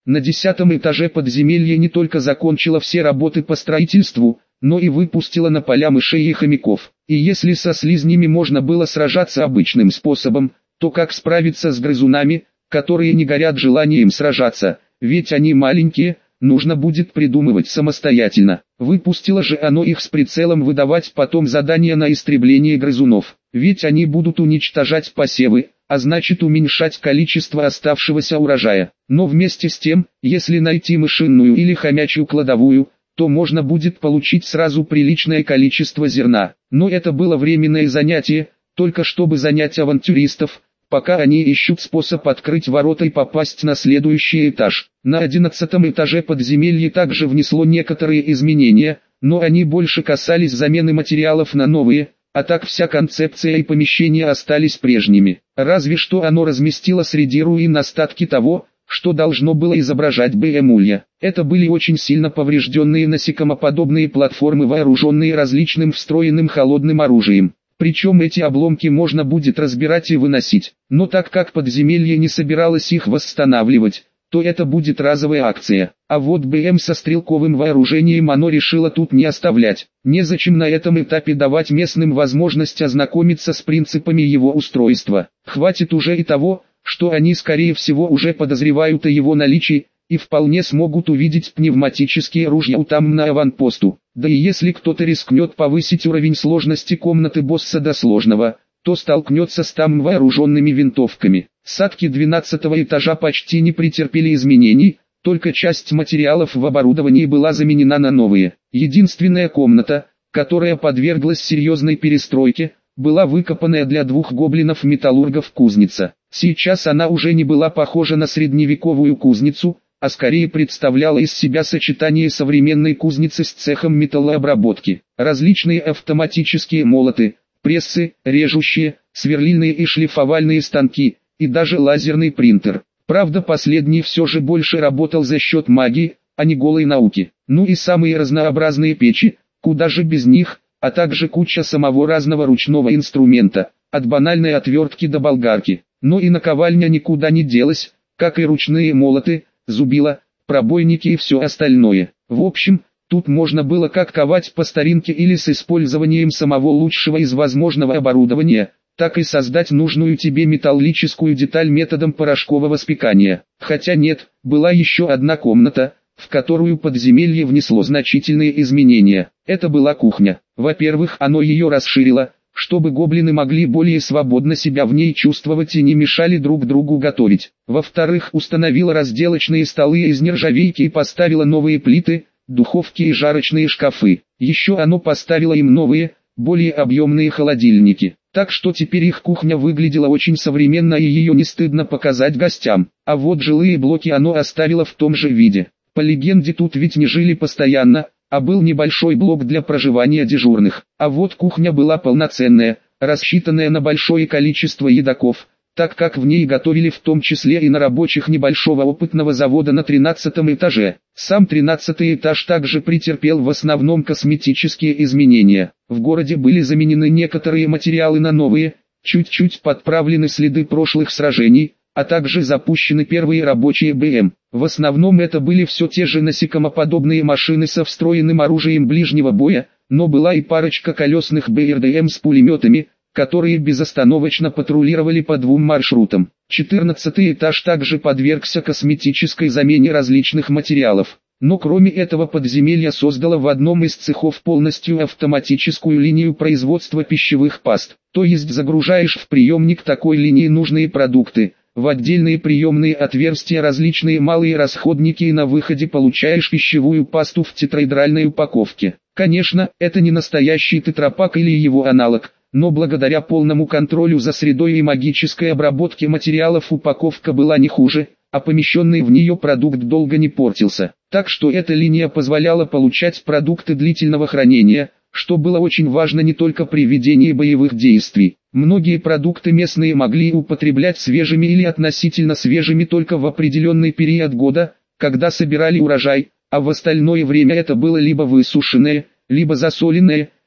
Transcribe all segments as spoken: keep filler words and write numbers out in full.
На десятом этаже подземелья не только закончила все работы по строительству, но и выпустила на поля мышей и хомяков. И если со слизнями можно было сражаться обычным способом, то как справиться с грызунами, которые не горят желанием сражаться, ведь они маленькие, нужно будет придумывать самостоятельно. Выпустило же оно их с прицелом выдавать потом задания на истребление грызунов, ведь они будут уничтожать посевы, а значит уменьшать количество оставшегося урожая. Но вместе с тем, если найти мышиную или хомячью кладовую, то можно будет получить сразу приличное количество зерна. Но это было временное занятие, только чтобы занять авантюристов, пока они ищут способ открыть ворота и попасть на следующий этаж. На одиннадцатом этаже подземелье также внесло некоторые изменения, но они больше касались замены материалов на новые, а так вся концепция и помещения остались прежними. Разве что оно разместило среди руин остатки того, что должно было изображать БМ-улья. Это были очень сильно поврежденные насекомоподобные платформы, вооруженные различным встроенным холодным оружием. Причем эти обломки можно будет разбирать и выносить. Но так как подземелье не собиралось их восстанавливать, то это будет разовая акция. А вот БМ со стрелковым вооружением оно решило тут не оставлять. Незачем на этом этапе давать местным возможность ознакомиться с принципами его устройства. Хватит уже и того, что они скорее всего уже подозревают о его наличии, и вполне смогут увидеть пневматические ружья там на аванпосту. Да и если кто-то рискнет повысить уровень сложности комнаты босса до сложного, то столкнется с там вооруженными винтовками. Садки двенадцатого этажа почти не претерпели изменений, только часть материалов в оборудовании была заменена на новые. Единственная комната, которая подверглась серьезной перестройке, была выкопанная для двух гоблинов-металлургов кузница. Сейчас она уже не была похожа на средневековую кузницу, а скорее представляла из себя сочетание современной кузницы с цехом металлообработки. Различные автоматические молоты, прессы, режущие, сверлильные и шлифовальные станки, и даже лазерный принтер. Правда, последний все же больше работал за счет магии, а не голой науки. Ну и самые разнообразные печи, куда же без них, а также куча самого разного ручного инструмента, от банальной отвертки до болгарки. Но и наковальня никуда не делась, как и ручные молоты, зубила, пробойники и все остальное. В общем, тут можно было как ковать по старинке или с использованием самого лучшего из возможного оборудования, так и создать нужную тебе металлическую деталь методом порошкового спекания. Хотя нет, была еще одна комната, в которую подземелье внесло значительные изменения. Это была кухня. Во-первых, оно ее расширило, чтобы гоблины могли более свободно себя в ней чувствовать и не мешали друг другу готовить. Во-вторых, установила разделочные столы из нержавейки и поставила новые плиты, духовки и жарочные шкафы. Еще оно поставило им новые, более объемные холодильники. Так что теперь их кухня выглядела очень современно и ее не стыдно показать гостям. А вот жилые блоки оно оставило в том же виде. По легенде, тут ведь не жили постоянно, а был небольшой блок для проживания дежурных. А вот кухня была полноценная, рассчитанная на большое количество едоков, так как в ней готовили в том числе и на рабочих небольшого опытного завода на тринадцатом этаже. Сам тринадцатый этаж также претерпел в основном косметические изменения. В городе были заменены некоторые материалы на новые, чуть-чуть подправлены следы прошлых сражений, а также запущены первые рабочие БМ. В основном это были все те же насекомоподобные машины со встроенным оружием ближнего боя, но была и парочка колесных БРДМ с пулеметами, которые безостановочно патрулировали по двум маршрутам. четырнадцатый этаж также подвергся косметической замене различных материалов. Но кроме этого подземелье создало в одном из цехов полностью автоматическую линию производства пищевых паст. То есть загружаешь в приемник такой линии нужные продукты, в отдельные приемные отверстия различные малые расходники и на выходе получаешь пищевую пасту в тетраэдральной упаковке. Конечно, это не настоящий тетрапак или его аналог, но благодаря полному контролю за средой и магической обработке материалов упаковка была не хуже, а помещенный в нее продукт долго не портился. Так что эта линия позволяла получать продукты длительного хранения, что было очень важно не только при ведении боевых действий. Многие продукты местные могли употреблять свежими или относительно свежими только в определенный период года, когда собирали урожай, а в остальное время это было либо высушенное, либо засоленное,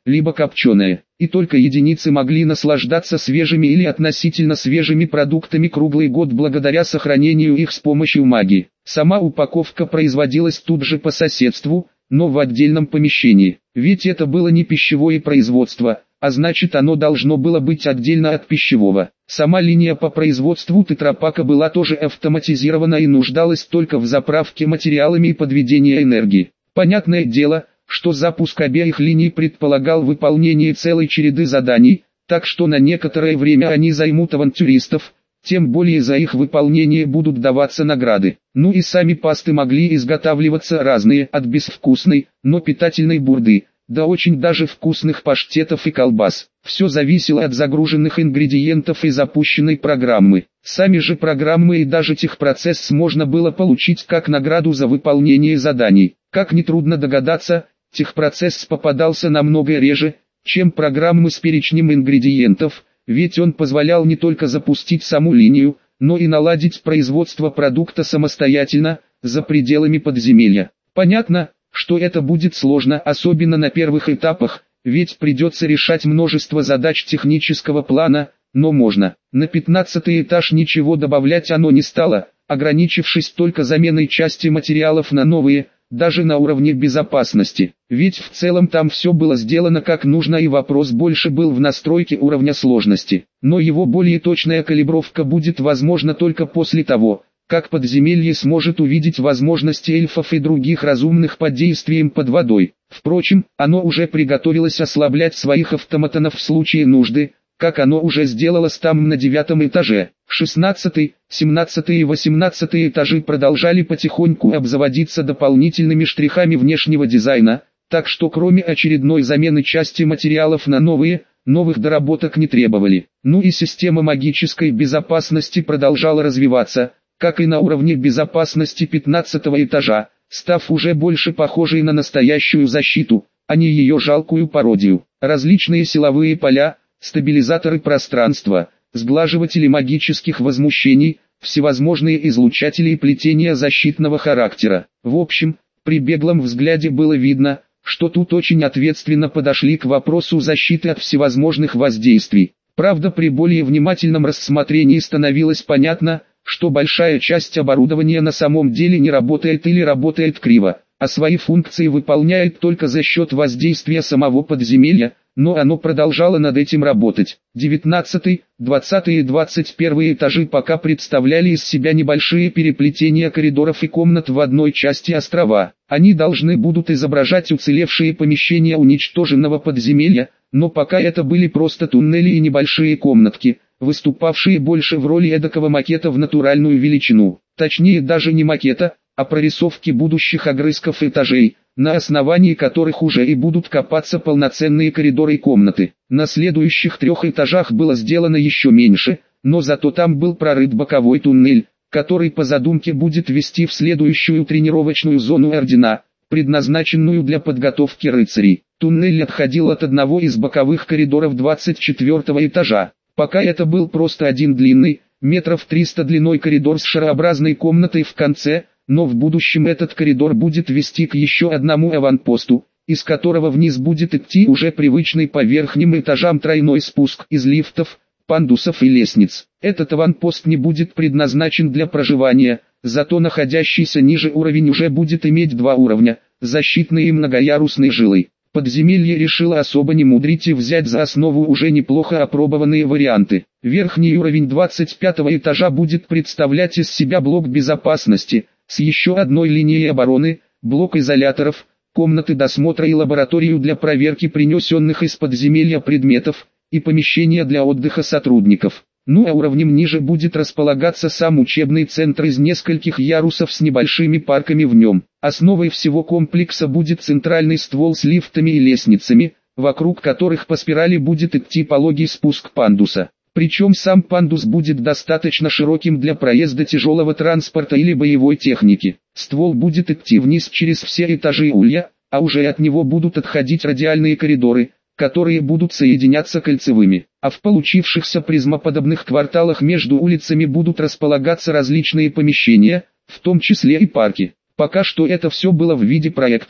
либо копченое, и только единицы могли наслаждаться свежими или относительно свежими продуктами круглый год благодаря сохранению их с помощью магии. Сама упаковка производилась тут же по соседству, но в отдельном помещении, ведь это было не пищевое производство, а значит оно должно было быть отдельно от пищевого. Сама линия по производству тетрапака была тоже автоматизирована и нуждалась только в заправке материалами и подведении энергии. Понятное дело, что запуск обеих линий предполагал выполнение целой череды заданий, так что на некоторое время они займут авантюристов, тем более за их выполнение будут даваться награды. Ну и сами пасты могли изготавливаться разные, от безвкусной, но питательной бурды, до очень даже вкусных паштетов и колбас. Все зависело от загруженных ингредиентов и запущенной программы. Сами же программы и даже техпроцесс можно было получить как награду за выполнение заданий. Как нетрудно догадаться, техпроцесс попадался намного реже, чем программы с перечнем ингредиентов, ведь он позволял не только запустить саму линию, но и наладить производство продукта самостоятельно, за пределами подземелья. Понятно, что это будет сложно, особенно на первых этапах, ведь придется решать множество задач технического плана, но можно. На пятнадцатый этаж ничего добавлять оно не стало, ограничившись только заменой части материалов на новые, даже на уровне безопасности. Ведь в целом там все было сделано как нужно, и вопрос больше был в настройке уровня сложности. Но его более точная калибровка будет возможна только после того, как подземелье сможет увидеть возможности эльфов и других разумных под действием под водой. Впрочем, оно уже приготовилось ослаблять своих автоматонов в случае нужды, как оно уже сделалось там на девятом этаже. шестнадцатый, семнадцатый и восемнадцатый этажи продолжали потихоньку обзаводиться дополнительными штрихами внешнего дизайна, так что кроме очередной замены части материалов на новые, новых доработок не требовали. Ну и система магической безопасности продолжала развиваться, как и на уровне безопасности пятнадцатого этажа, став уже больше похожей на настоящую защиту, а не ее жалкую пародию. Различные силовые поля, стабилизаторы пространства, сглаживатели магических возмущений, всевозможные излучатели и плетения защитного характера. В общем, при беглом взгляде было видно, что тут очень ответственно подошли к вопросу защиты от всевозможных воздействий. Правда, при более внимательном рассмотрении становилось понятно, что большая часть оборудования на самом деле не работает или работает криво, а свои функции выполняет только за счет воздействия самого подземелья, но оно продолжало над этим работать. девятнадцатый, двадцатый и двадцать первый этажи пока представляли из себя небольшие переплетения коридоров и комнат в одной части острова. Они должны будут изображать уцелевшие помещения уничтоженного подземелья, но пока это были просто туннели и небольшие комнатки, выступавшие больше в роли эдакого макета в натуральную величину. Точнее даже не макета, а прорисовки будущих огрызков этажей, на основании которых уже и будут копаться полноценные коридоры и комнаты. На следующих трех этажах было сделано еще меньше, но зато там был прорыт боковой туннель, который по задумке будет вести в следующую тренировочную зону Ордена, предназначенную для подготовки рыцарей. Туннель отходил от одного из боковых коридоров двадцать четвёртого этажа. Пока это был просто один длинный, метров триста длиной коридор с шарообразной комнатой в конце, но в будущем этот коридор будет вести к еще одному аванпосту, из которого вниз будет идти уже привычный по верхним этажам тройной спуск из лифтов, пандусов и лестниц. Этот аванпост не будет предназначен для проживания, зато находящийся ниже уровень уже будет иметь два уровня, защитный и многоярусной жилой. Подземелье решило особо не мудрить и взять за основу уже неплохо опробованные варианты. Верхний уровень двадцать пятого этажа будет представлять из себя блок безопасности, с еще одной линией обороны, блок изоляторов, комнаты досмотра и лабораторию для проверки принесенных из подземелья предметов, и помещения для отдыха сотрудников. Ну а уровнем ниже будет располагаться сам учебный центр из нескольких ярусов с небольшими парками в нем. Основой всего комплекса будет центральный ствол с лифтами и лестницами, вокруг которых по спирали будет идти пологий спуск пандуса. Причем сам пандус будет достаточно широким для проезда тяжелого транспорта или боевой техники. Ствол будет идти вниз через все этажи улья, а уже от него будут отходить радиальные коридоры, которые будут соединяться кольцевыми, а в получившихся призмоподобных кварталах между улицами будут располагаться различные помещения, в том числе и парки. Пока что это все было в виде проекта,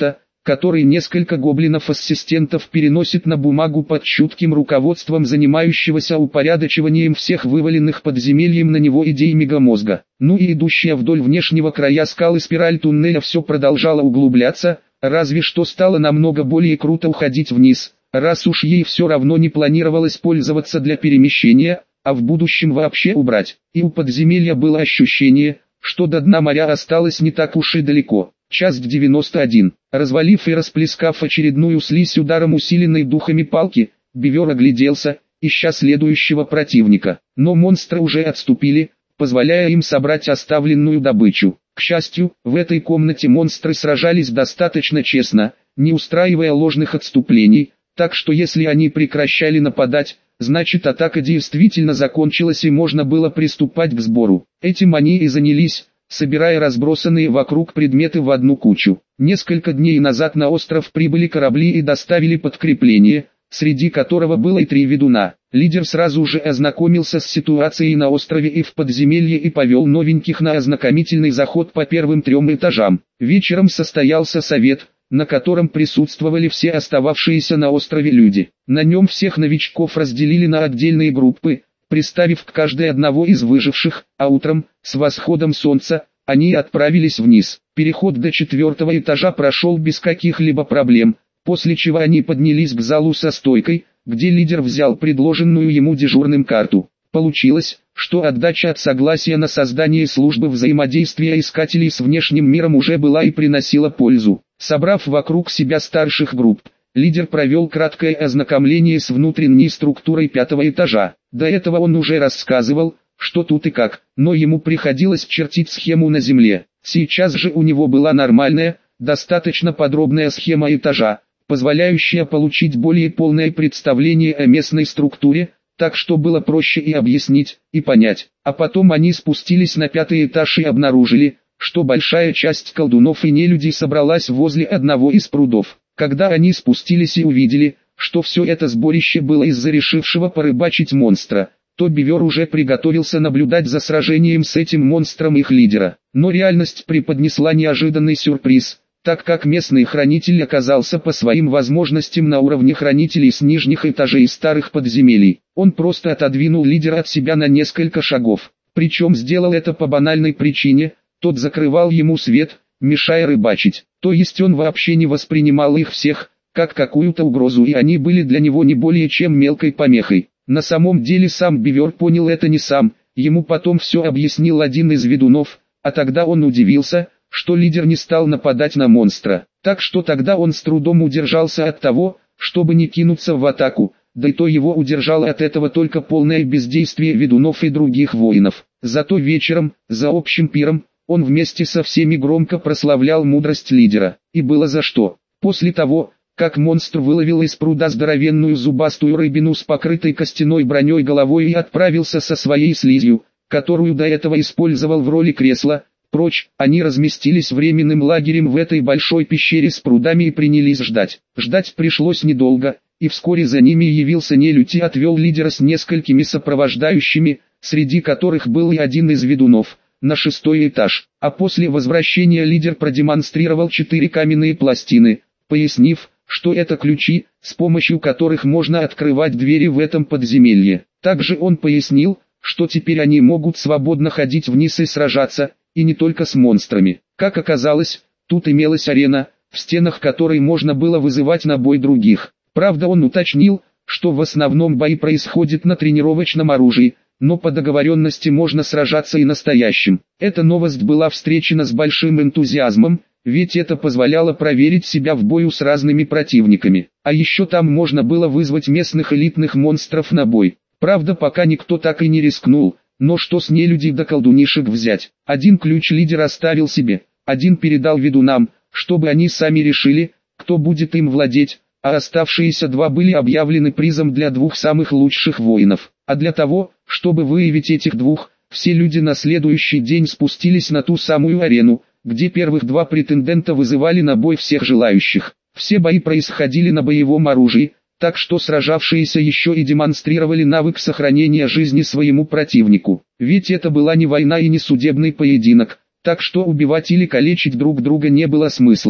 который несколько гоблинов-ассистентов переносит на бумагу под чутким руководством занимающегося упорядочиванием всех вываленных подземельем на него идей мегамозга. Ну и идущая вдоль внешнего края скалы спираль туннеля все продолжала углубляться, разве что стало намного более круто уходить вниз, раз уж ей все равно не планировалось пользоваться для перемещения, а в будущем вообще убрать. И у подземелья было ощущение, что до дна моря осталось не так уж и далеко. Часть девяносто один. Развалив и расплескав очередную слизь ударом усиленной духами палки, Бивер огляделся, ища следующего противника. Но монстры уже отступили, позволяя им собрать оставленную добычу. К счастью, в этой комнате монстры сражались достаточно честно, не устраивая ложных отступлений, так что если они прекращали нападать, значит атака действительно закончилась и можно было приступать к сбору. Этим они и занялись, собирая разбросанные вокруг предметы в одну кучу. Несколько дней назад на остров прибыли корабли и доставили подкрепление, среди которого было и три ведуна. Лидер сразу же ознакомился с ситуацией на острове и в подземелье и повел новеньких на ознакомительный заход по первым трем этажам. Вечером состоялся совет, на котором присутствовали все остававшиеся на острове люди. На нем всех новичков разделили на отдельные группы, приставив к каждой одного из выживших, а утром, с восходом солнца, они отправились вниз. Переход до четвертого этажа прошел без каких-либо проблем, после чего они поднялись к залу со стойкой, где лидер взял предложенную ему дежурным карту. Получилось, что отдача от согласия на создание службы взаимодействия искателей с внешним миром уже была и приносила пользу. Собрав вокруг себя старших групп, лидер провел краткое ознакомление с внутренней структурой пятого этажа. До этого он уже рассказывал, что тут и как, но ему приходилось чертить схему на земле. Сейчас же у него была нормальная, достаточно подробная схема этажа, позволяющая получить более полное представление о местной структуре, так что было проще и объяснить, и понять. А потом они спустились на пятый этаж и обнаружили, что большая часть колдунов и нелюдей собралась возле одного из прудов. Когда они спустились и увидели, что все это сборище было из-за решившего порыбачить монстра, то Бивер уже приготовился наблюдать за сражением с этим монстром их лидера. Но реальность преподнесла неожиданный сюрприз, так как местный хранитель оказался по своим возможностям на уровне хранителей с нижних этажей старых подземелий. Он просто отодвинул лидера от себя на несколько шагов, причем сделал это по банальной причине: тот закрывал ему свет, мешая рыбачить. То есть он вообще не воспринимал их всех как какую-то угрозу, и они были для него не более чем мелкой помехой. На самом деле сам Бивер понял это не сам, ему потом все объяснил один из ведунов, а тогда он удивился, что лидер не стал нападать на монстра. Так что тогда он с трудом удержался от того, чтобы не кинуться в атаку, да и то его удержало от этого только полное бездействие ведунов и других воинов. Зато вечером, за общим пиром, он вместе со всеми громко прославлял мудрость лидера. И было за что. После того, как монстр выловил из пруда здоровенную зубастую рыбину с покрытой костяной броней головой и отправился со своей слизью, которую до этого использовал в роли кресла, прочь, они разместились временным лагерем в этой большой пещере с прудами и принялись ждать. Ждать пришлось недолго, и вскоре за ними явился нелюдь и отвел лидера с несколькими сопровождающими, среди которых был и один из ведунов, на шестой этаж. А после возвращения лидер продемонстрировал четыре каменные пластины, пояснив, что это ключи, с помощью которых можно открывать двери в этом подземелье. Также он пояснил, что теперь они могут свободно ходить вниз и сражаться, и не только с монстрами. Как оказалось, тут имелась арена, в стенах которой можно было вызывать на бой других. Правда, он уточнил, что в основном бои происходят на тренировочном оружии, но по договоренности можно сражаться и настоящим. Эта новость была встречена с большим энтузиазмом, ведь это позволяло проверить себя в бою с разными противниками. А еще там можно было вызвать местных элитных монстров на бой. Правда, пока никто так и не рискнул, но что с нелюдей до колдунишек взять? Один ключ лидер оставил себе, один передал ведунам, чтобы они сами решили, кто будет им владеть, а оставшиеся два были объявлены призом для двух самых лучших воинов. А для того, чтобы выявить этих двух, все люди на следующий день спустились на ту самую арену, где первых два претендента вызывали на бой всех желающих. Все бои происходили на боевом оружии, так что сражавшиеся еще и демонстрировали навык сохранения жизни своему противнику. Ведь это была не война и не судебный поединок, так что убивать или калечить друг друга не было смысла. В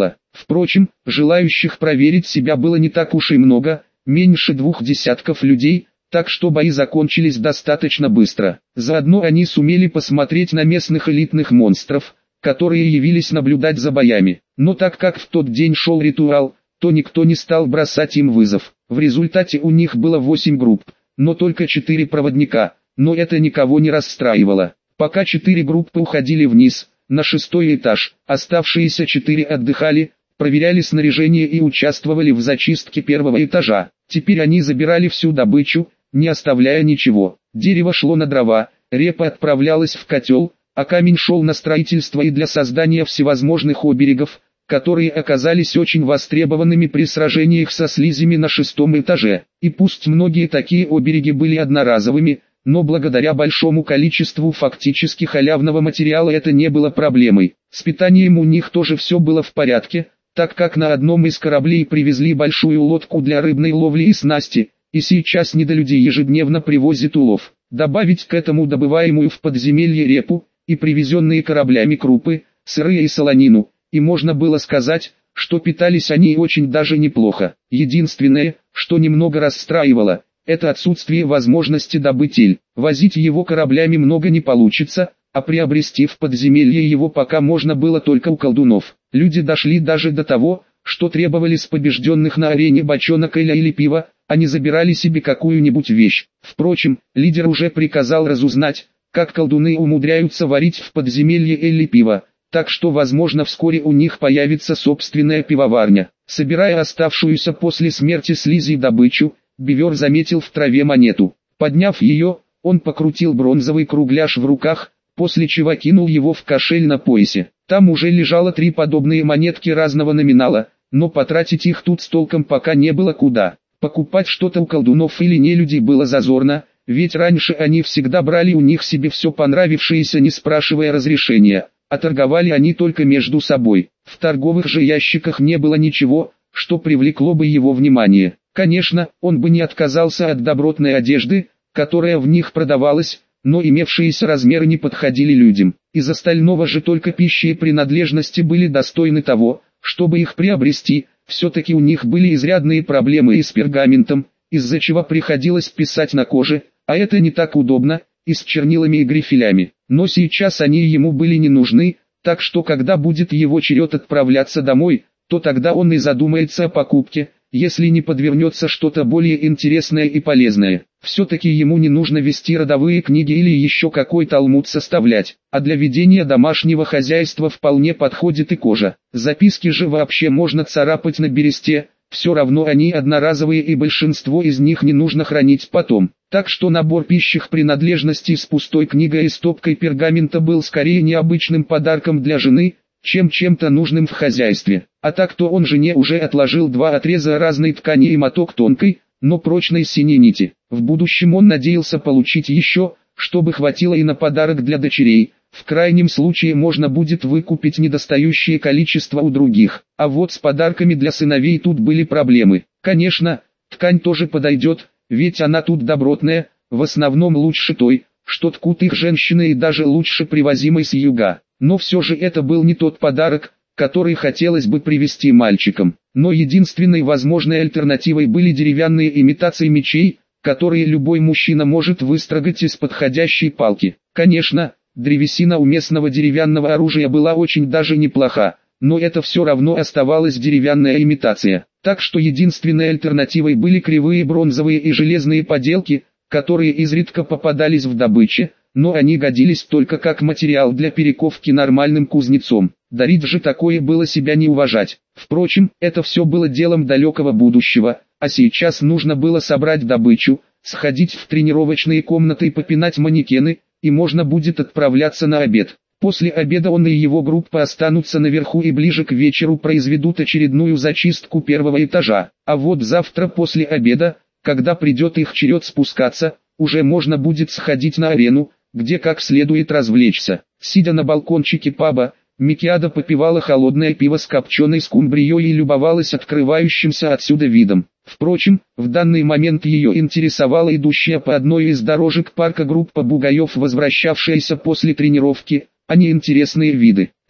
Впрочем, желающих проверить себя было не так уж и много, меньше двух десятков людей, так что бои закончились достаточно быстро. Заодно они сумели посмотреть на местных элитных монстров, которые явились наблюдать за боями. Но так как в тот день шел ритуал, то никто не стал бросать им вызов. В результате у них было восемь групп, но только четыре проводника, но это никого не расстраивало. Пока четыре группы уходили вниз, на шестой этаж, оставшиеся четыре отдыхали, проверяли снаряжение и участвовали в зачистке первого этажа. Теперь они забирали всю добычу, не оставляя ничего. Дерево шло на дрова, репа отправлялась в котел, а камень шел на строительство и для создания всевозможных оберегов, которые оказались очень востребованными при сражениях со слизями на шестом этаже. И пусть многие такие обереги были одноразовыми, но благодаря большому количеству фактически халявного материала это не было проблемой. С питанием у них тоже все было в порядке, так как на одном из кораблей привезли большую лодку для рыбной ловли и снасти, и сейчас недолюди ежедневно привозят улов. Добавить к этому добываемую в подземелье репу и привезенные кораблями крупы, сыры и солонину, и можно было сказать, что питались они очень даже неплохо. Единственное, что немного расстраивало, это отсутствие возможности добыть иль. Возить его кораблями много не получится, а приобрести в подземелье его пока можно было только у колдунов. Люди дошли даже до того, что требовали с побежденных на арене бочонок эля или пива, а не забирали себе какую-нибудь вещь. Впрочем, лидер уже приказал разузнать, как колдуны умудряются варить в подземелье эль и пиво, так что возможно вскоре у них появится собственная пивоварня. Собирая оставшуюся после смерти слизи добычу, Бивер заметил в траве монету. Подняв ее, он покрутил бронзовый кругляш в руках, после чего кинул его в кошель на поясе. Там уже лежало три подобные монетки разного номинала, но потратить их тут с толком пока не было куда. Покупать что-то у колдунов или нелюдей было зазорно, ведь раньше они всегда брали у них себе все понравившееся, не спрашивая разрешения, а торговали они только между собой. В торговых же ящиках не было ничего, что привлекло бы его внимание. Конечно, он бы не отказался от добротной одежды, которая в них продавалась, но имевшиеся размеры не подходили людям. Из остального же только пищи и принадлежности были достойны того, чтобы их приобрести. Все-таки у них были изрядные проблемы и с пергаментом, из-за чего приходилось писать на коже, а это не так удобно, и с чернилами и грифелями. Но сейчас они ему были не нужны, так что когда будет его черед отправляться домой, то тогда он и задумается о покупке, если не подвернется что-то более интересное и полезное. Все-таки ему не нужно вести родовые книги или еще какой талмуд составлять, а для ведения домашнего хозяйства вполне подходит и кожа. Записки же вообще можно царапать на бересте, все равно они одноразовые и большинство из них не нужно хранить потом. Так что набор пищих принадлежностей с пустой книгой и стопкой пергамента был скорее необычным подарком для жены, чем чем-то нужным в хозяйстве. А так-то он жене уже отложил два отреза разной ткани и моток тонкой, но прочной синей нити. В будущем он надеялся получить еще, чтобы хватило и на подарок для дочерей. В крайнем случае можно будет выкупить недостающее количество у других. А вот с подарками для сыновей тут были проблемы. Конечно, ткань тоже подойдет, ведь она тут добротная, в основном лучше той, что ткут их женщины, и даже лучше привозимой с юга. Но все же это был не тот подарок, который хотелось бы привезти мальчикам. Но единственной возможной альтернативой были деревянные имитации мечей, которые любой мужчина может выстрогать из подходящей палки. Конечно, древесина у местного деревянного оружия была очень даже неплоха, но это все равно оставалась деревянная имитация. Так что единственной альтернативой были кривые бронзовые и железные поделки, которые изредка попадались в добыче, но они годились только как материал для перековки нормальным кузнецом. Дарить же такое было себя не уважать. Впрочем, это все было делом далекого будущего, а сейчас нужно было собрать добычу, сходить в тренировочные комнаты и попинать манекены, и можно будет отправляться на обед. После обеда он и его группа останутся наверху и ближе к вечеру произведут очередную зачистку первого этажа. А вот завтра после обеда, когда придет их черед спускаться, уже можно будет сходить на арену, где как следует развлечься. Сидя на балкончике паба, Микиада попивала холодное пиво с копченой скумбрией и любовалась открывающимся отсюда видом. Впрочем, в данный момент ее интересовала идущая по одной из дорожек парка группа бугаев, возвращавшаяся после тренировки, а не интересные виды.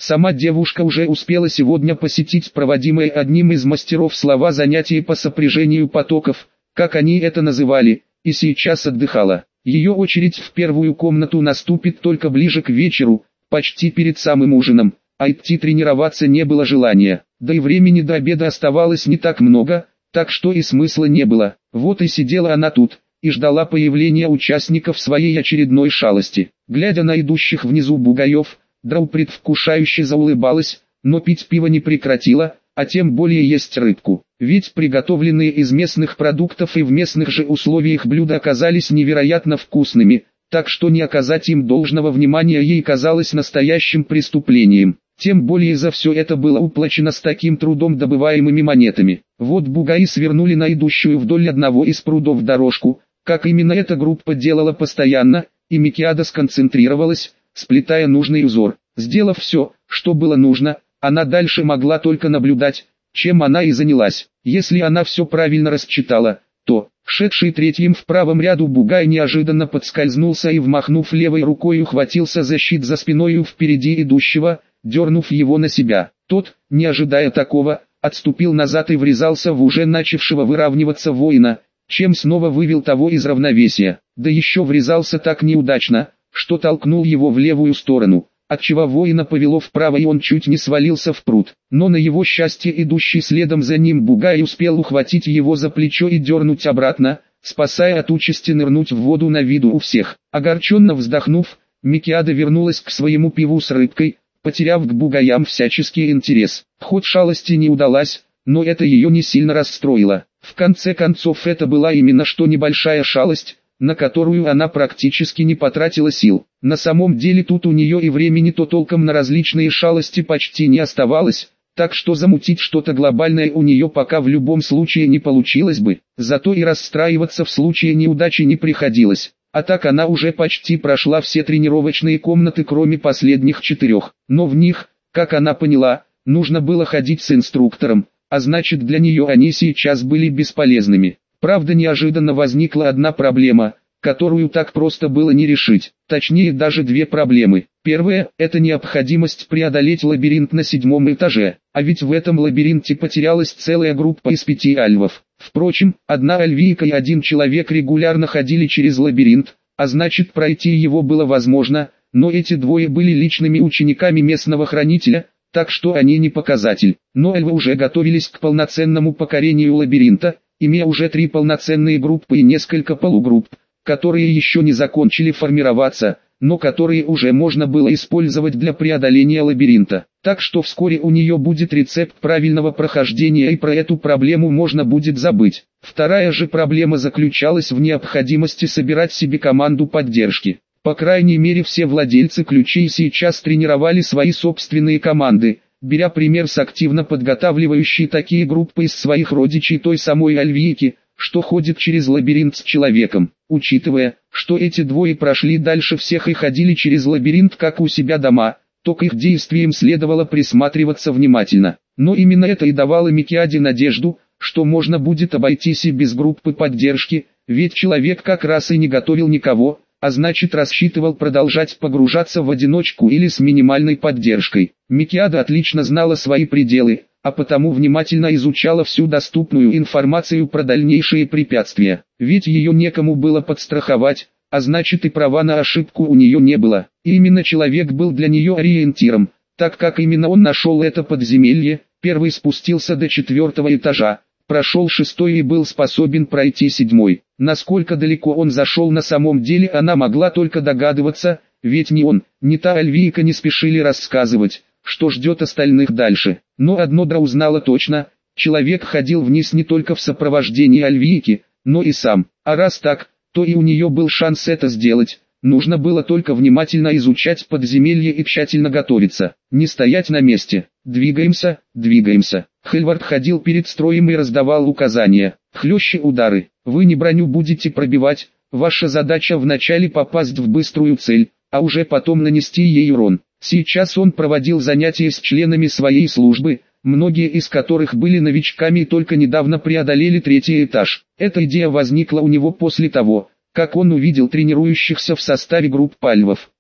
Сама девушка уже успела сегодня посетить проводимые одним из мастеров слова занятия по сопряжению потоков, как они это называли, и сейчас отдыхала. Ее очередь в первую комнату наступит только ближе к вечеру, почти перед самым ужином, а идти тренироваться не было желания, да и времени до обеда оставалось не так много, так что и смысла не было. Вот и сидела она тут, и ждала появления участников своей очередной шалости. Глядя на идущих внизу бугаев, Драу предвкушающе заулыбалась, но пить пиво не прекратила, а тем более есть рыбку. Ведь приготовленные из местных продуктов и в местных же условиях блюда оказались невероятно вкусными, так что не оказать им должного внимания ей казалось настоящим преступлением. Тем более за все это было уплачено с таким трудом добываемыми монетами. Вот бугаи свернули на идущую вдоль одного из прудов дорожку, как именно эта группа делала постоянно, и Микиада сконцентрировалась, сплетая нужный узор. Сделав все, что было нужно, она дальше могла только наблюдать, чем она и занялась. Если она все правильно рассчитала, то, шедший третьим в правом ряду бугай неожиданно подскользнулся и, вмахнув левой рукой, ухватился за щит за спиною впереди идущего, дернув его на себя. Тот, не ожидая такого, отступил назад и врезался в уже начавшего выравниваться воина, чем снова вывел того из равновесия. Да еще врезался так неудачно, что толкнул его в левую сторону, отчего воина повело вправо и он чуть не свалился в пруд. Но на его счастье идущий следом за ним бугай успел ухватить его за плечо и дернуть обратно, спасая от участи нырнуть в воду на виду у всех. Огорченно вздохнув, Микиада вернулась к своему пиву с рыбкой, потеряв к бугаям всяческий интерес. Ход шалости не удалась, но это ее не сильно расстроило. В конце концов это была именно что небольшая шалость, на которую она практически не потратила сил. На самом деле тут у нее и времени-то толком на различные шалости почти не оставалось, так что замутить что-то глобальное у нее пока в любом случае не получилось бы. Зато и расстраиваться в случае неудачи не приходилось. А так она уже почти прошла все тренировочные комнаты кроме последних четырех. Но в них, как она поняла, нужно было ходить с инструктором, а значит для нее они сейчас были бесполезными. Правда, неожиданно возникла одна проблема, которую так просто было не решить. Точнее даже две проблемы. Первая – это необходимость преодолеть лабиринт на седьмом этаже. А ведь в этом лабиринте потерялась целая группа из пяти альвов. Впрочем, одна альвийка и один человек регулярно ходили через лабиринт, а значит пройти его было возможно, но эти двое были личными учениками местного хранителя, так что они не показатель. Но альвы уже готовились к полноценному покорению лабиринта, имея уже три полноценные группы и несколько полугрупп, которые еще не закончили формироваться, но которые уже можно было использовать для преодоления лабиринта. Так что вскоре у нее будет рецепт правильного прохождения и про эту проблему можно будет забыть. Вторая же проблема заключалась в необходимости собирать себе команду поддержки. По крайней мере все владельцы ключей сейчас тренировали свои собственные команды, беря пример с активно подготавливающей такие группы из своих родичей той самой альвийки, что ходит через лабиринт с человеком. Учитывая, что эти двое прошли дальше всех и ходили через лабиринт как у себя дома, то к их действиям следовало присматриваться внимательно. Но именно это и давало Микиаде надежду, что можно будет обойтись и без группы поддержки, ведь человек как раз и не готовил никого, а значит рассчитывал продолжать погружаться в одиночку или с минимальной поддержкой. Микиада отлично знала свои пределы, а потому внимательно изучала всю доступную информацию про дальнейшие препятствия. Ведь ее некому было подстраховать, а значит и права на ошибку у нее не было. И именно человек был для нее ориентиром, так как именно он нашел это подземелье, первый спустился до четвертого этажа, прошел шестой и был способен пройти седьмой. Насколько далеко он зашел на самом деле она могла только догадываться, ведь ни он, ни та альвийка не спешили рассказывать, что ждет остальных дальше. Но одно Драу знала точно, человек ходил вниз не только в сопровождении альвийки, но и сам. А раз так, то и у нее был шанс это сделать. Нужно было только внимательно изучать подземелье и тщательно готовиться. Не стоять на месте. Двигаемся, двигаемся. Хельвард ходил перед строем и раздавал указания. Хлещи удары. Вы не броню будете пробивать. Ваша задача вначале попасть в быструю цель, а уже потом нанести ей урон. Сейчас он проводил занятия с членами своей службы, многие из которых были новичками и только недавно преодолели третий этаж. Эта идея возникла у него после того, как он увидел тренирующихся в составе групп альвов.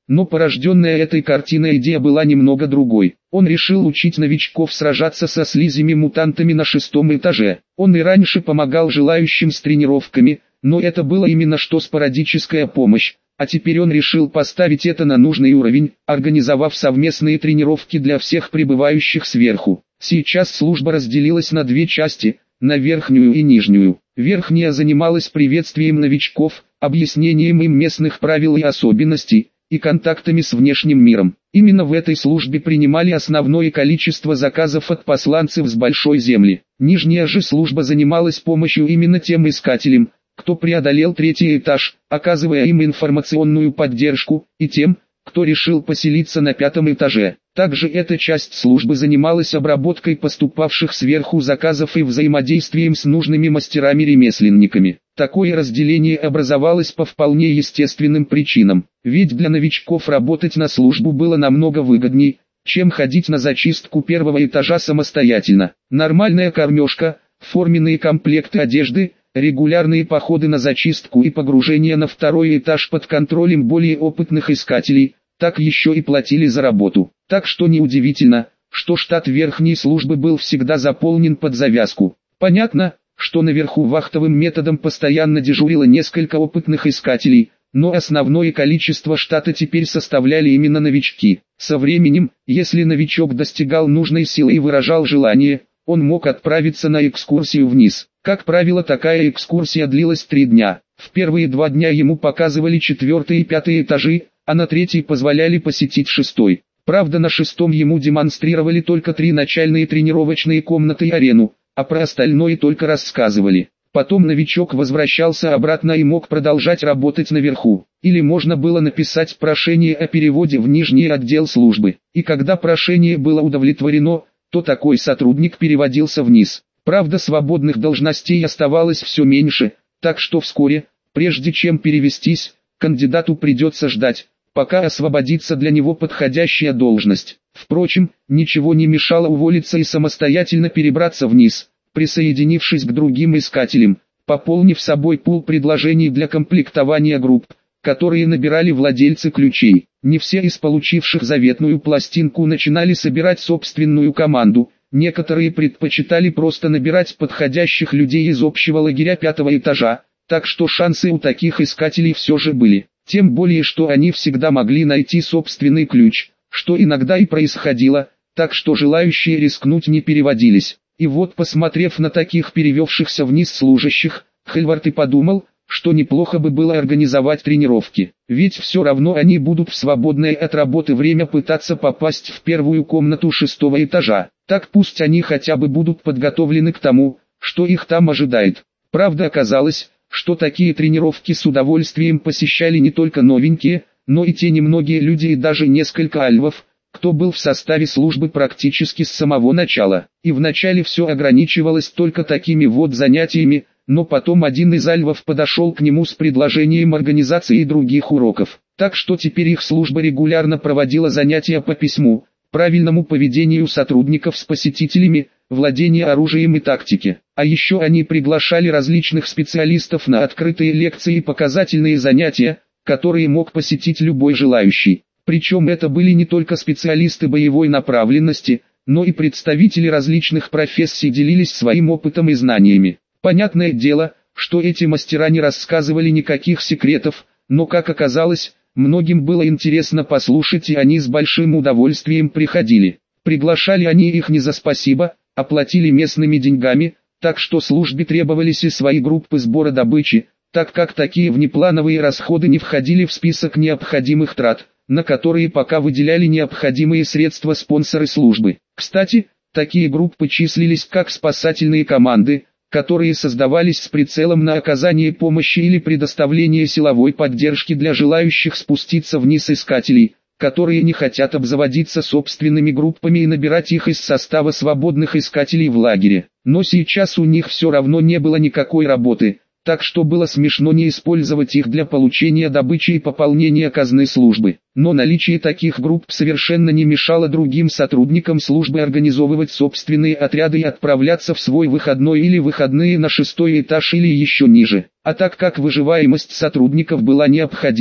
Но порожденная этой картиной идея была немного другой. Он решил учить новичков сражаться со слизями-мутантами на шестом этаже. Он и раньше помогал желающим с тренировками, но это было именно что спорадическая помощь. А теперь он решил поставить это на нужный уровень, организовав совместные тренировки для всех прибывающих сверху. Сейчас служба разделилась на две части, на верхнюю и нижнюю. Верхняя занималась приветствием новичков, объяснением им местных правил и особенностей, и контактами с внешним миром. Именно в этой службе принимали основное количество заказов от посланцев с Большой Земли. Нижняя же служба занималась помощью именно тем искателям, кто преодолел третий этаж, оказывая им информационную поддержку, и тем, кто решил поселиться на пятом этаже. Также эта часть службы занималась обработкой поступавших сверху заказов и взаимодействием с нужными мастерами-ремесленниками. Такое разделение образовалось по вполне естественным причинам, ведь для новичков работать на службу было намного выгодней, чем ходить на зачистку первого этажа самостоятельно. Нормальная кормежка, форменные комплекты одежды, регулярные походы на зачистку и погружение на второй этаж под контролем более опытных искателей, так еще и платили за работу. Так что неудивительно, что штат верхней службы был всегда заполнен под завязку. Понятно, что наверху вахтовым методом постоянно дежурило несколько опытных искателей, но основное количество штата теперь составляли именно новички. Со временем, если новичок достигал нужной силы и выражал желание, он мог отправиться на экскурсию вниз. Как правило, такая экскурсия длилась три дня. В первые два дня ему показывали четвертый и пятый этажи, а на третий позволяли посетить шестой. Правда, на шестом ему демонстрировали только три начальные тренировочные комнаты и арену, а про остальное только рассказывали. Потом новичок возвращался обратно и мог продолжать работать наверху. Или можно было написать прошение о переводе в нижний отдел службы. И когда прошение было удовлетворено, то такой сотрудник переводился вниз. Правда, свободных должностей оставалось все меньше, так что вскоре, прежде чем перевестись, кандидату придется ждать, пока освободится для него подходящая должность. Впрочем, ничего не мешало уволиться и самостоятельно перебраться вниз, присоединившись к другим искателям, пополнив собой пул предложений для комплектования групп, которые набирали владельцы ключей. Не все из получивших заветную пластинку начинали собирать собственную команду, некоторые предпочитали просто набирать подходящих людей из общего лагеря пятого этажа, так что шансы у таких искателей все же были. Тем более, что они всегда могли найти собственный ключ, что иногда и происходило, так что желающие рискнуть не переводились. И вот, посмотрев на таких перевевшихся вниз служащих, Хельвард и подумал, что неплохо бы было организовать тренировки, ведь все равно они будут в свободное от работы время пытаться попасть в первую комнату шестого этажа. Так пусть они хотя бы будут подготовлены к тому, что их там ожидает. Правда, оказалось, что такие тренировки с удовольствием посещали не только новенькие, но и те немногие люди и даже несколько альвов, кто был в составе службы практически с самого начала. И вначале все ограничивалось только такими вот занятиями, но потом один из альвов подошел к нему с предложением организации других уроков. Так что теперь их служба регулярно проводила занятия по письму, правильному поведению сотрудников с посетителями, владению оружием и тактике. А еще они приглашали различных специалистов на открытые лекции и показательные занятия, которые мог посетить любой желающий. Причем это были не только специалисты боевой направленности, но и представители различных профессий делились своим опытом и знаниями. Понятное дело, что эти мастера не рассказывали никаких секретов, но, как оказалось, многим было интересно послушать, и они с большим удовольствием приходили. Приглашали они их не за спасибо, а платили местными деньгами, так что службе требовались и свои группы сбора добычи, так как такие внеплановые расходы не входили в список необходимых трат, на которые пока выделяли необходимые средства спонсоры службы. Кстати, такие группы числились как спасательные команды, которые создавались с прицелом на оказание помощи или предоставление силовой поддержки для желающих спуститься вниз искателей, которые не хотят обзаводиться собственными группами и набирать их из состава свободных искателей в лагере. Но сейчас у них все равно не было никакой работы, так что было смешно не использовать их для получения добычи и пополнения казны службы. Но наличие таких групп совершенно не мешало другим сотрудникам службы организовывать собственные отряды и отправляться в свой выходной или выходные на шестой этаж или еще ниже. А так как выживаемость сотрудников была необходима,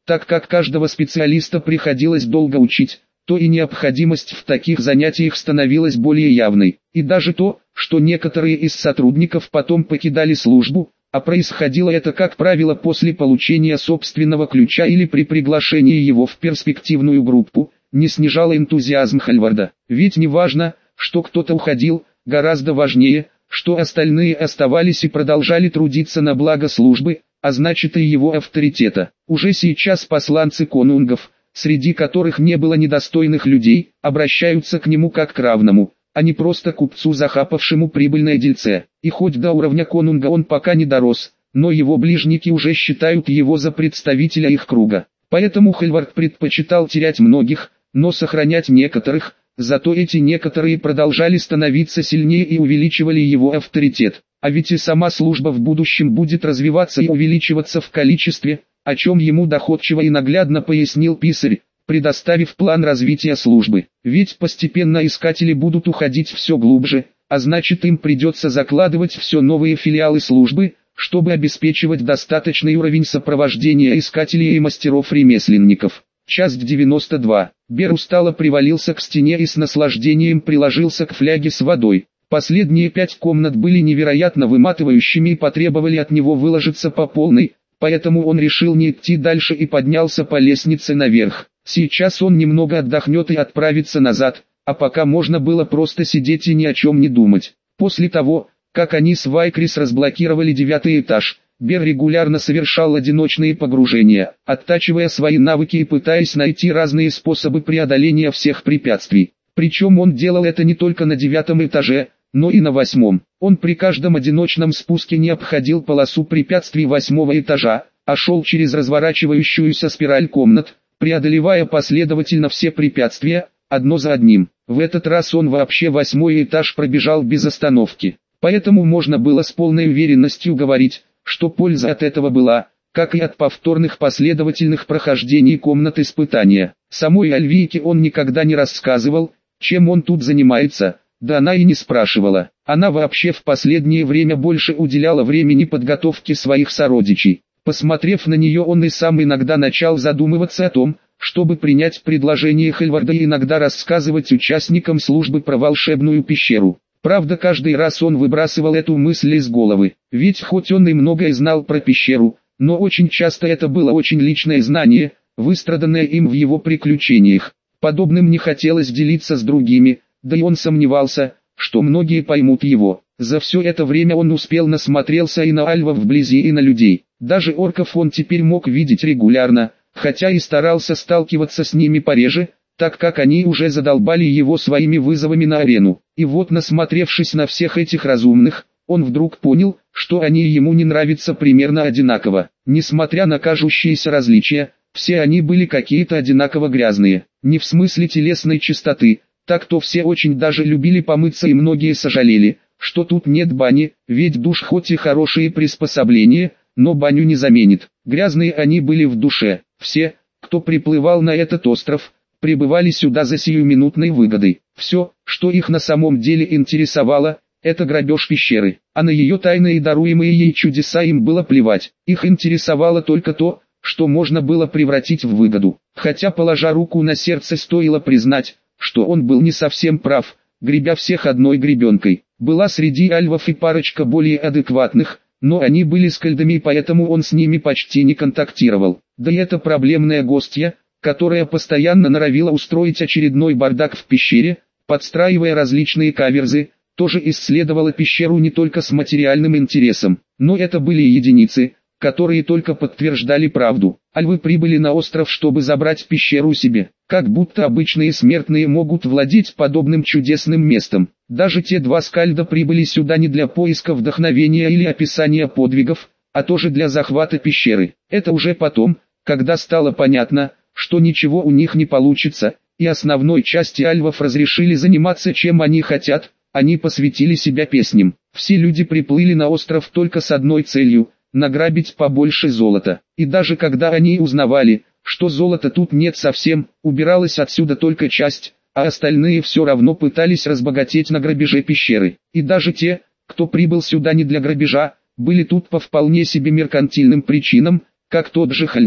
Так как каждого специалиста приходилось долго учить, то и необходимость в таких занятиях становилась более явной. И даже то, что некоторые из сотрудников потом покидали службу, а происходило это, как правило, после получения собственного ключа или при приглашении его в перспективную группу, не снижало энтузиазм Хальварда. Ведь не важно, что кто-то уходил, гораздо важнее, что остальные оставались и продолжали трудиться на благо службы, а значит и его авторитета. Уже сейчас посланцы конунгов, среди которых не было недостойных людей, обращаются к нему как к равному, а не просто купцу, захапавшему прибыльное дельце. И хоть до уровня конунга он пока не дорос, но его ближники уже считают его за представителя их круга. Поэтому Хальвард предпочитал терять многих, но сохранять некоторых, зато эти некоторые продолжали становиться сильнее и увеличивали его авторитет. А ведь и сама служба в будущем будет развиваться и увеличиваться в количестве, о чем ему доходчиво и наглядно пояснил писарь, предоставив план развития службы. Ведь постепенно искатели будут уходить все глубже, а значит им придется закладывать все новые филиалы службы, чтобы обеспечивать достаточный уровень сопровождения искателей и мастеров-ремесленников. Часть девяносто два. Бер устало привалился к стене и с наслаждением приложился к фляге с водой. Последние пять комнат были невероятно выматывающими и потребовали от него выложиться по полной, поэтому он решил не идти дальше и поднялся по лестнице наверх. Сейчас он немного отдохнет и отправится назад, а пока можно было просто сидеть и ни о чем не думать. После того, как они с Вайкрис разблокировали девятый этаж, Бер регулярно совершал одиночные погружения, оттачивая свои навыки и пытаясь найти разные способы преодоления всех препятствий. Причем он делал это не только на девятом этаже, но и на восьмом. Он при каждом одиночном спуске не обходил полосу препятствий восьмого этажа, а шел через разворачивающуюся спираль комнат, преодолевая последовательно все препятствия, одно за одним. В этот раз он вообще восьмой этаж пробежал без остановки. Поэтому можно было с полной уверенностью говорить, что польза от этого была, как и от повторных последовательных прохождений комнат испытания. Самой Альвийке он никогда не рассказывал, чем он тут занимается, да она и не спрашивала. Она вообще в последнее время больше уделяла времени подготовке своих сородичей. Посмотрев на нее, он и сам иногда начал задумываться о том, чтобы принять предложение Хальварда и иногда рассказывать участникам службы про волшебную пещеру. Правда, каждый раз он выбрасывал эту мысль из головы, ведь хоть он и многое знал про пещеру, но очень часто это было очень личное знание, выстраданное им в его приключениях. Подобным не хотелось делиться с другими, да и он сомневался, что многие поймут его. За все это время он успел насмотреться и на альвов вблизи, и на людей. Даже орков он теперь мог видеть регулярно, хотя и старался сталкиваться с ними пореже, так как они уже задолбали его своими вызовами на арену. И вот, насмотревшись на всех этих разумных, он вдруг понял, что они ему не нравятся примерно одинаково. Несмотря на кажущиеся различия, все они были какие-то одинаково грязные. Не в смысле телесной чистоты, так то все очень даже любили помыться, и многие сожалели, что тут нет бани, ведь душ хоть и хорошие приспособления, но баню не заменит. Грязные они были в душе. Все, кто приплывал на этот остров, прибывали сюда за сиюминутной выгодой. Все, что их на самом деле интересовало, это грабеж пещеры, а на ее тайные и даруемые ей чудеса им было плевать. Их интересовало только то, что можно было превратить в выгоду. Хотя, положа руку на сердце, стоило признать, что он был не совсем прав, гребя всех одной гребенкой. Была среди альвов и парочка более адекватных, но они были скальдами, и поэтому он с ними почти не контактировал. Да и эта проблемная гостья, которая постоянно норовила устроить очередной бардак в пещере, подстраивая различные каверзы, тоже исследовала пещеру не только с материальным интересом, но это были единицы, которые только подтверждали правду. Альвы прибыли на остров, чтобы забрать пещеру себе, как будто обычные смертные могут владеть подобным чудесным местом. Даже те два скальда прибыли сюда не для поиска вдохновения или описания подвигов, а тоже для захвата пещеры. Это уже потом, когда стало понятно, что ничего у них не получится, и основной части альвов разрешили заниматься чем они хотят, они посвятили себя песням. Все люди приплыли на остров только с одной целью – награбить побольше золота. И даже когда они узнавали, что золота тут нет совсем, убиралась отсюда только часть, а остальные все равно пытались разбогатеть на грабеже пещеры. И даже те, кто прибыл сюда не для грабежа, были тут по вполне себе меркантильным причинам, как тот же Хальвард.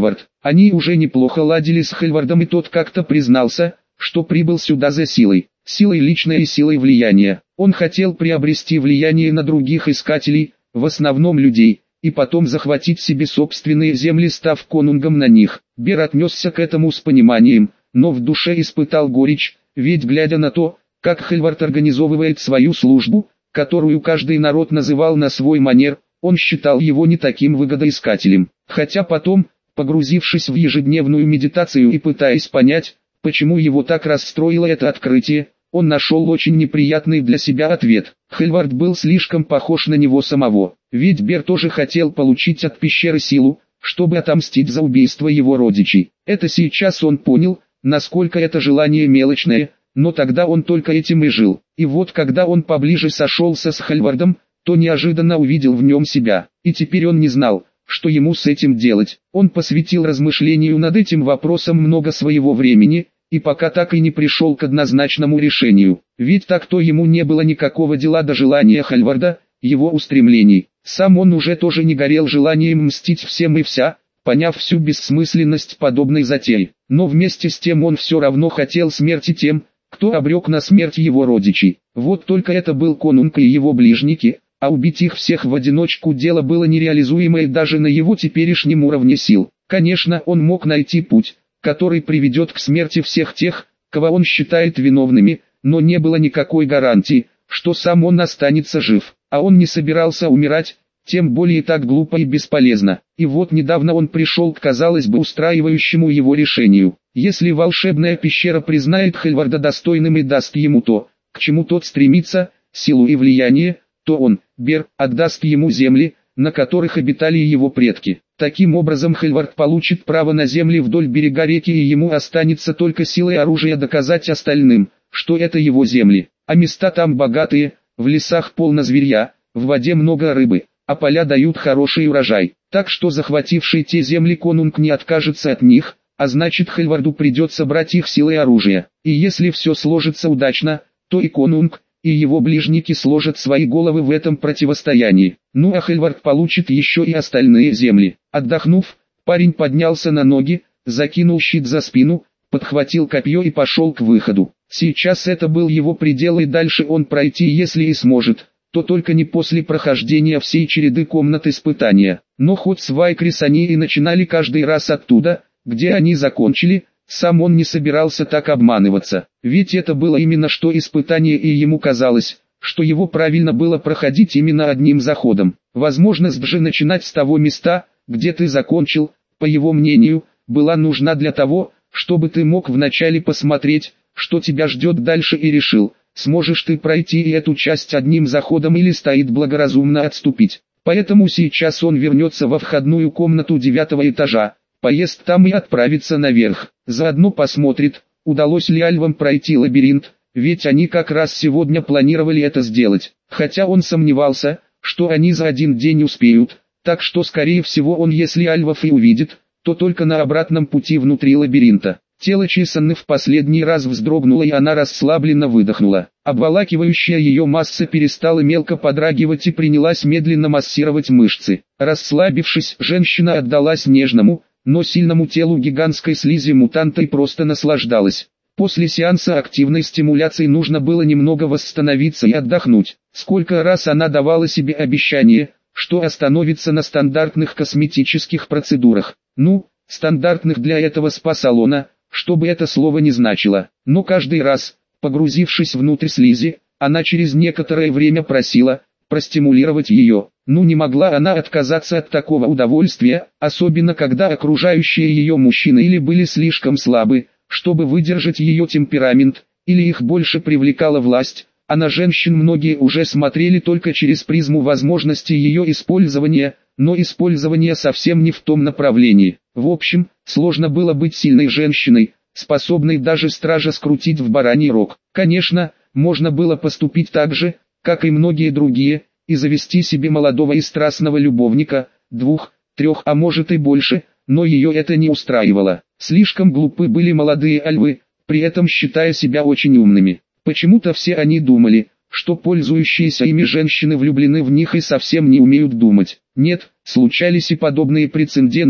Они уже неплохо ладили с Хельвардом, и тот как-то признался, что прибыл сюда за силой, силой личной и силой влияния. Он хотел приобрести влияние на других искателей, в основном людей, и потом захватить себе собственные земли, став конунгом на них. Бер отнесся к этому с пониманием, но в душе испытал горечь, ведь глядя на то, как Хельвард организовывает свою службу, которую каждый народ называл на свой манер, он считал его не таким выгодоискателем. Хотя потом, погрузившись в ежедневную медитацию и пытаясь понять, почему его так расстроило это открытие, он нашел очень неприятный для себя ответ. Хельвард был слишком похож на него самого, ведь Бер тоже хотел получить от пещеры силу, чтобы отомстить за убийство его родичей. Это сейчас он понял, насколько это желание мелочное, но тогда он только этим и жил. И вот когда он поближе сошелся с Хельвардом, то неожиданно увидел в нем себя, и теперь он не знал, что ему с этим делать. Он посвятил размышлению над этим вопросом много своего времени, и пока так и не пришел к однозначному решению. Ведь так-то ему не было никакого дела до желания Хельварда, его устремлений. Сам он уже тоже не горел желанием мстить всем и вся, поняв всю бессмысленность подобной затеи. Но вместе с тем он все равно хотел смерти тем, кто обрек на смерть его родичей. Вот только это был конунг и его ближники, а убить их всех в одиночку дело было нереализуемое даже на его теперешнем уровне сил. Конечно, он мог найти путь, который приведет к смерти всех тех, кого он считает виновными, но не было никакой гарантии, что сам он останется жив. А он не собирался умирать, тем более так глупо и бесполезно. И вот недавно он пришел к, казалось бы, устраивающему его решению. Если волшебная пещера признает Хельварда достойным и даст ему то, к чему тот стремится, силу и влияние, то он, Бер, отдаст ему земли, на которых обитали его предки. Таким образом Хельвард получит право на земли вдоль берега реки, и ему останется только силой оружия доказать остальным, что это его земли. А места там богатые, в лесах полно зверья, в воде много рыбы, а поля дают хороший урожай. Так что захвативший те земли конунг не откажется от них, а значит Хельварду придется брать их силой оружия. И если все сложится удачно, то и конунг, и его ближники сложат свои головы в этом противостоянии. Ну а Хельвард получит еще и остальные земли. Отдохнув, парень поднялся на ноги, закинул щит за спину, подхватил копье и пошел к выходу. Сейчас это был его предел, и дальше он пройти, если и сможет, то только не после прохождения всей череды комнат испытания. Но хоть с Вайкрис они и начинали каждый раз оттуда, где они закончили, сам он не собирался так обманываться. Ведь это было именно что испытание, и ему казалось, что его правильно было проходить именно одним заходом. Возможность же начинать с того места, где ты закончил, по его мнению, была нужна для того, чтобы ты мог вначале посмотреть, что тебя ждет дальше, и решил, сможешь ты пройти и эту часть одним заходом или стоит благоразумно отступить. Поэтому сейчас он вернется во входную комнату девятого этажа, поест там и отправится наверх. Заодно посмотрит, удалось ли альвам пройти лабиринт, ведь они как раз сегодня планировали это сделать. Хотя он сомневался, что они за один день успеют, так что скорее всего он, если альвов и увидит, то только на обратном пути внутри лабиринта. Тело Чесанны в последний раз вздрогнуло, и она расслабленно выдохнула. Обволакивающая ее масса перестала мелко подрагивать и принялась медленно массировать мышцы. Расслабившись, женщина отдалась нежному, но сильному телу гигантской слизи мутанта и просто наслаждалась. После сеанса активной стимуляции нужно было немного восстановиться и отдохнуть. Сколько раз она давала себе обещание, что остановится на стандартных косметических процедурах. Ну, стандартных для этого спа-салона, что бы это слово ни значило. Но каждый раз, погрузившись внутрь слизи, она через некоторое время просила простимулировать ее. Ну не могла она отказаться от такого удовольствия, особенно когда окружающие ее мужчины или были слишком слабы, чтобы выдержать ее темперамент, или их больше привлекала власть, а на женщин многие уже смотрели только через призму возможности ее использования, но использование совсем не в том направлении. В общем, сложно было быть сильной женщиной, способной даже стража скрутить в бараний рог. Конечно, можно было поступить так же, как и многие другие, и завести себе молодого и страстного любовника, двух, трех, а может и больше, но ее это не устраивало. Слишком глупы были молодые альвы, при этом считая себя очень умными. Почему-то все они думали, что пользующиеся ими женщины влюблены в них и совсем не умеют думать. Нет, случались и подобные прецеденты,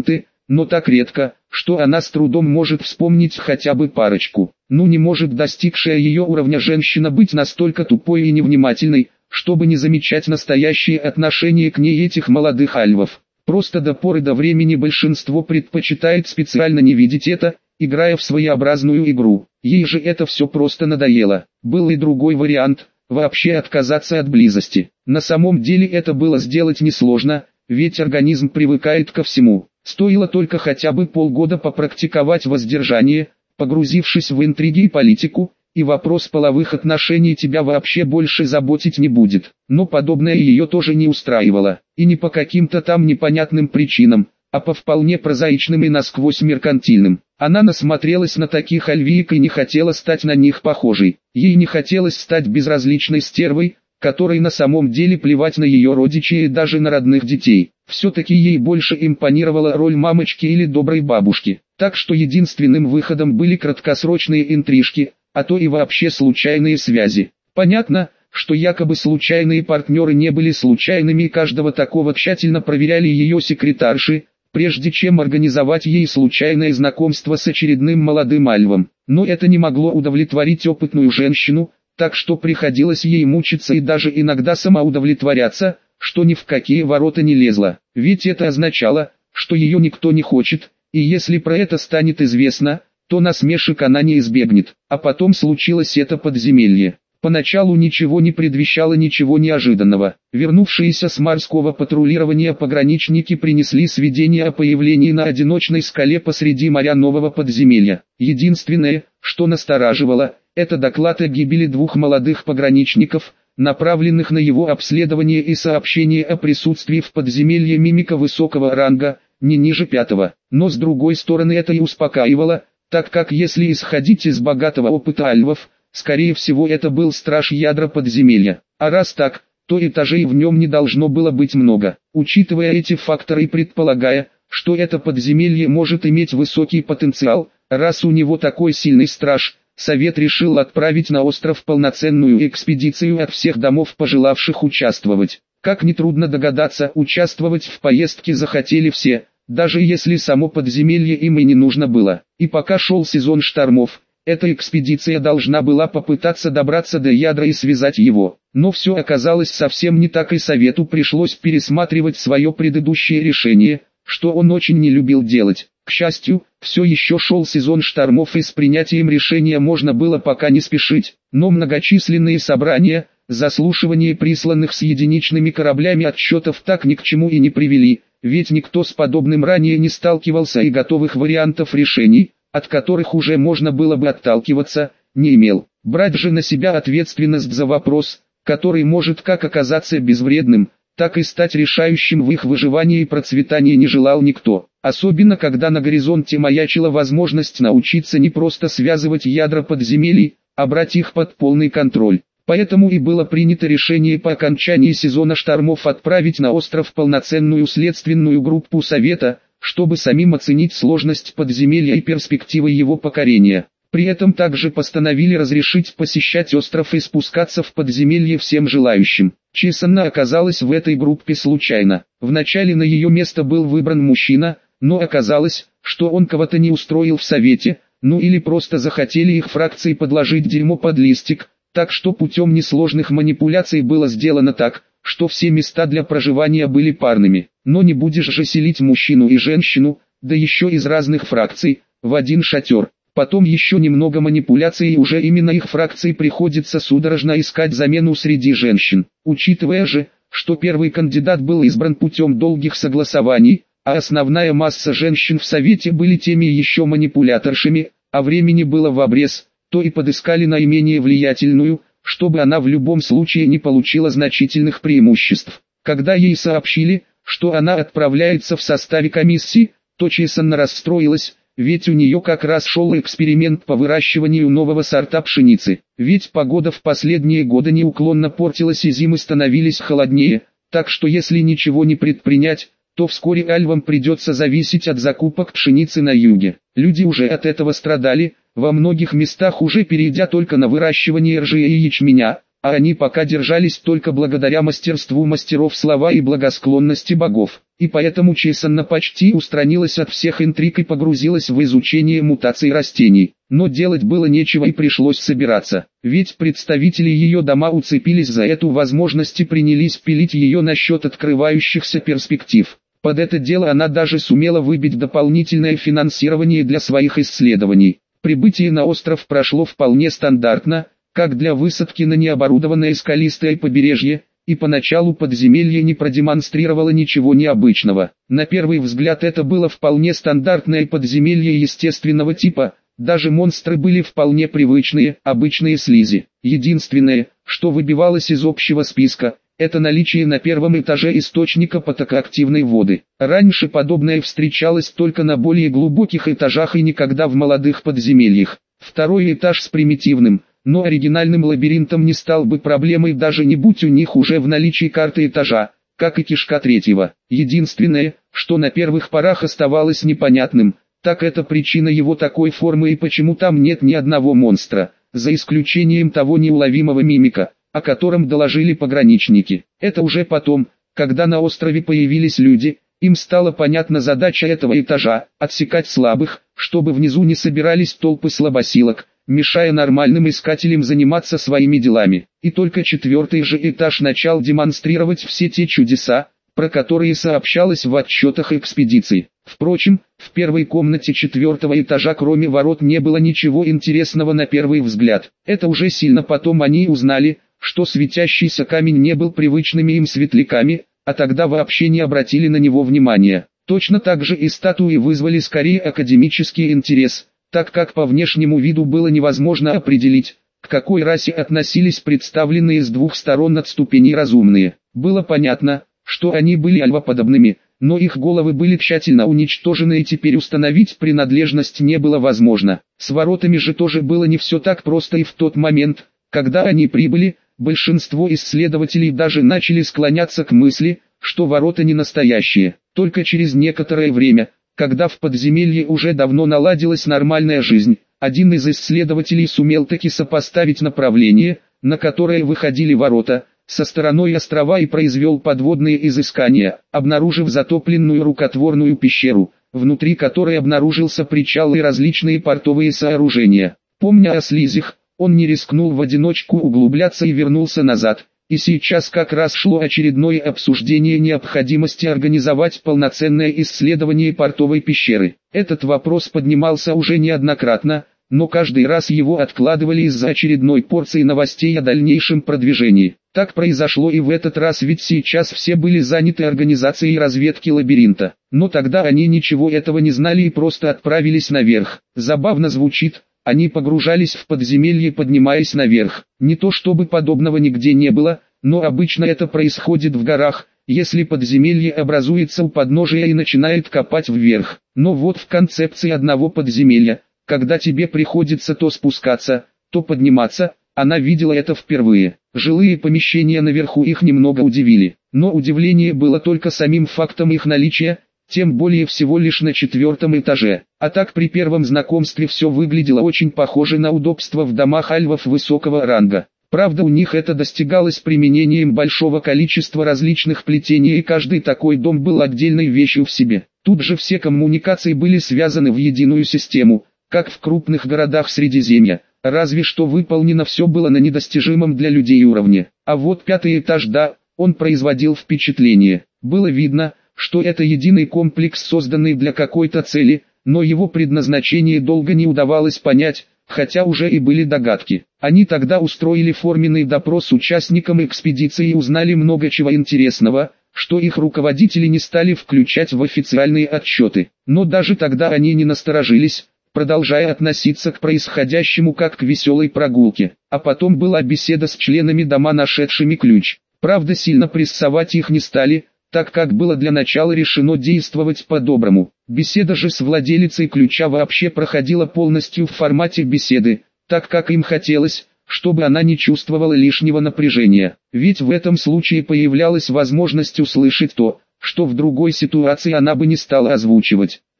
но так редко, что она с трудом может вспомнить хотя бы парочку. Ну не может достигшая ее уровня женщина быть настолько тупой и невнимательной, чтобы не замечать настоящее отношение к ней этих молодых альвов. Просто до поры до времени большинство предпочитает специально не видеть это, играя в своеобразную игру. Ей же это все просто надоело. Был и другой вариант – вообще отказаться от близости. На самом деле это было сделать несложно, ведь организм привыкает ко всему. Стоило только хотя бы полгода попрактиковать воздержание, погрузившись в интриги и политику, и вопрос половых отношений тебя вообще больше заботить не будет. Но подобное ее тоже не устраивало, и не по каким-то там непонятным причинам, а по вполне прозаичным и насквозь меркантильным. Она насмотрелась на таких альвиек и не хотела стать на них похожей. Ей не хотелось стать безразличной стервой, которой на самом деле плевать на ее родичей и даже на родных детей. Все-таки ей больше импонировала роль мамочки или доброй бабушки. Так что единственным выходом были краткосрочные интрижки, а то и вообще случайные связи. Понятно, что якобы случайные партнеры не были случайными и каждого такого тщательно проверяли ее секретарши, прежде чем организовать ей случайное знакомство с очередным молодым альвом. Но это не могло удовлетворить опытную женщину, так что приходилось ей мучиться и даже иногда самоудовлетворяться, что ни в какие ворота не лезла. Ведь это означало, что ее никто не хочет, и если про это станет известно, то насмешек она не избегнет. А потом случилось это подземелье. Поначалу ничего не предвещало ничего неожиданного. Вернувшиеся с морского патрулирования пограничники принесли сведения о появлении на одиночной скале посреди моря нового подземелья. Единственное, что настораживало, это доклад о гибели двух молодых пограничников, направленных на его обследование и сообщение о присутствии в подземелье мимика высокого ранга, не ниже пятого. Но с другой стороны это и успокаивало, так как если исходить из богатого опыта альвов, скорее всего это был страж ядра подземелья. А раз так, то этажей в нем не должно было быть много. Учитывая эти факторы и предполагая, что это подземелье может иметь высокий потенциал, раз у него такой сильный страж, Совет решил отправить на остров полноценную экспедицию от всех домов, пожелавших участвовать. Как нетрудно догадаться, участвовать в поездке захотели все, даже если само подземелье им и не нужно было. И пока шел сезон штормов, эта экспедиция должна была попытаться добраться до ядра и связать его. Но все оказалось совсем не так, и Совету пришлось пересматривать свое предыдущее решение, что он очень не любил делать. К счастью, все еще шел сезон штормов и с принятием решения можно было пока не спешить, но многочисленные собрания, заслушивание присланных с единичными кораблями отчетов так ни к чему и не привели, ведь никто с подобным ранее не сталкивался и готовых вариантов решений, от которых уже можно было бы отталкиваться, не имел. Брать же на себя ответственность за вопрос, который может как оказаться безвредным, так и стать решающим в их выживании и процветании, не желал никто. Особенно когда на горизонте маячила возможность научиться не просто связывать ядра подземелий, а брать их под полный контроль. Поэтому и было принято решение по окончании сезона штормов отправить на остров полноценную следственную группу Совета, чтобы самим оценить сложность подземелья и перспективы его покорения. При этом также постановили разрешить посещать остров и спускаться в подземелье всем желающим. Чесанна оказалась в этой группе случайно. Вначале на ее место был выбран мужчина, но оказалось, что он кого-то не устроил в Совете, ну или просто захотели их фракции подложить дерьмо под листик, так что путем несложных манипуляций было сделано так, что все места для проживания были парными. Но не будешь же селить мужчину и женщину, да еще из разных фракций, в один шатер. Потом еще немного манипуляций, и уже именно их фракции приходится судорожно искать замену среди женщин. Учитывая же, что первый кандидат был избран путем долгих согласований, а основная масса женщин в Совете были теми еще манипуляторшами, а времени было в обрез, то и подыскали наименее влиятельную, чтобы она в любом случае не получила значительных преимуществ. Когда ей сообщили, что она отправляется в составе комиссии, то Чесанна расстроилась, ведь у нее как раз шел эксперимент по выращиванию нового сорта пшеницы. Ведь погода в последние годы неуклонно портилась и зимы становились холоднее, так что если ничего не предпринять, то вскоре альвам придется зависеть от закупок пшеницы на юге. Люди уже от этого страдали, во многих местах уже перейдя только на выращивание ржи и ячменя, а они пока держались только благодаря мастерству мастеров слова и благосклонности богов, и поэтому Чесанна почти устранилась от всех интриг и погрузилась в изучение мутаций растений. Но делать было нечего и пришлось собираться, ведь представители ее дома уцепились за эту возможность и принялись пилить ее насчет открывающихся перспектив. Под это дело она даже сумела выбить дополнительное финансирование для своих исследований. Прибытие на остров прошло вполне стандартно, как для высадки на необорудованное скалистое побережье, и поначалу подземелье не продемонстрировало ничего необычного. На первый взгляд это было вполне стандартное подземелье естественного типа, даже монстры были вполне привычные, обычные слизи. Единственное, что выбивалось из общего списка, это наличие на первом этаже источника потокоактивной воды. Раньше подобное встречалось только на более глубоких этажах и никогда в молодых подземельях. Второй этаж с примитивным, но оригинальным лабиринтом не стал бы проблемой, даже не будь у них уже в наличии карты этажа, как и кишка третьего. Единственное, что на первых порах оставалось непонятным, так это причина его такой формы и почему там нет ни одного монстра, за исключением того неуловимого мимика, о котором доложили пограничники. Это уже потом, когда на острове появились люди, им стала понятна задача этого этажа – отсекать слабых, чтобы внизу не собирались толпы слабосилок, мешая нормальным искателям заниматься своими делами. И только четвертый же этаж начал демонстрировать все те чудеса, про которые сообщалось в отчетах экспедиций. Впрочем, в первой комнате четвертого этажа кроме ворот не было ничего интересного на первый взгляд. Это уже сильно потом они узнали, что светящийся камень не был привычными им светляками, а тогда вообще не обратили на него внимания. Точно так же и статуи вызвали скорее академический интерес, так как по внешнему виду было невозможно определить, к какой расе относились представленные с двух сторон от ступеней разумные. Было понятно, что они были альвоподобными, но их головы были тщательно уничтожены и теперь установить принадлежность не было возможно. С воротами же тоже было не все так просто, и в тот момент, когда они прибыли, большинство исследователей даже начали склоняться к мысли, что ворота не настоящие. Только через некоторое время, когда в подземелье уже давно наладилась нормальная жизнь, один из исследователей сумел таки сопоставить направление, на которое выходили ворота, со стороной острова и произвел подводные изыскания, обнаружив затопленную рукотворную пещеру, внутри которой обнаружился причал и различные портовые сооружения. Помня о слизях, он не рискнул в одиночку углубляться и вернулся назад, и сейчас как раз шло очередное обсуждение необходимости организовать полноценное исследование портовой пещеры. Этот вопрос поднимался уже неоднократно, но каждый раз его откладывали из-за очередной порции новостей о дальнейшем продвижении. Так произошло и в этот раз, ведь сейчас все были заняты организацией разведки лабиринта. Но тогда они ничего этого не знали и просто отправились наверх. Забавно звучит. Они погружались в подземелье, поднимаясь наверх. Не то чтобы подобного нигде не было, но обычно это происходит в горах, если подземелье образуется у подножия и начинает копать вверх. Но вот в концепции одного подземелья, когда тебе приходится то спускаться, то подниматься, она видела это впервые. Жилые помещения наверху их немного удивили, но удивление было только самим фактом их наличия, тем более всего лишь на четвертом этаже. А так при первом знакомстве все выглядело очень похоже на удобство в домах альвов высокого ранга. Правда, у них это достигалось применением большого количества различных плетений, и каждый такой дом был отдельной вещью в себе. Тут же все коммуникации были связаны в единую систему, как в крупных городах Средиземья, разве что выполнено все было на недостижимом для людей уровне. А вот пятый этаж, да, он производил впечатление. Было видно, что это единый комплекс, созданный для какой-то цели, но его предназначение долго не удавалось понять, хотя уже и были догадки. Они тогда устроили форменный допрос участникам экспедиции и узнали много чего интересного, что их руководители не стали включать в официальные отчеты. Но даже тогда они не насторожились, продолжая относиться к происходящему как к веселой прогулке. А потом была беседа с членами дома, нашедшими ключ. Правда, сильно прессовать их не стали, так как было для начала решено действовать по-доброму. Беседа же с владелицей ключа вообще проходила полностью в формате беседы, так как им хотелось, чтобы она не чувствовала лишнего напряжения. Ведь в этом случае появлялась возможность услышать то, что в другой ситуации она бы не стала озвучивать.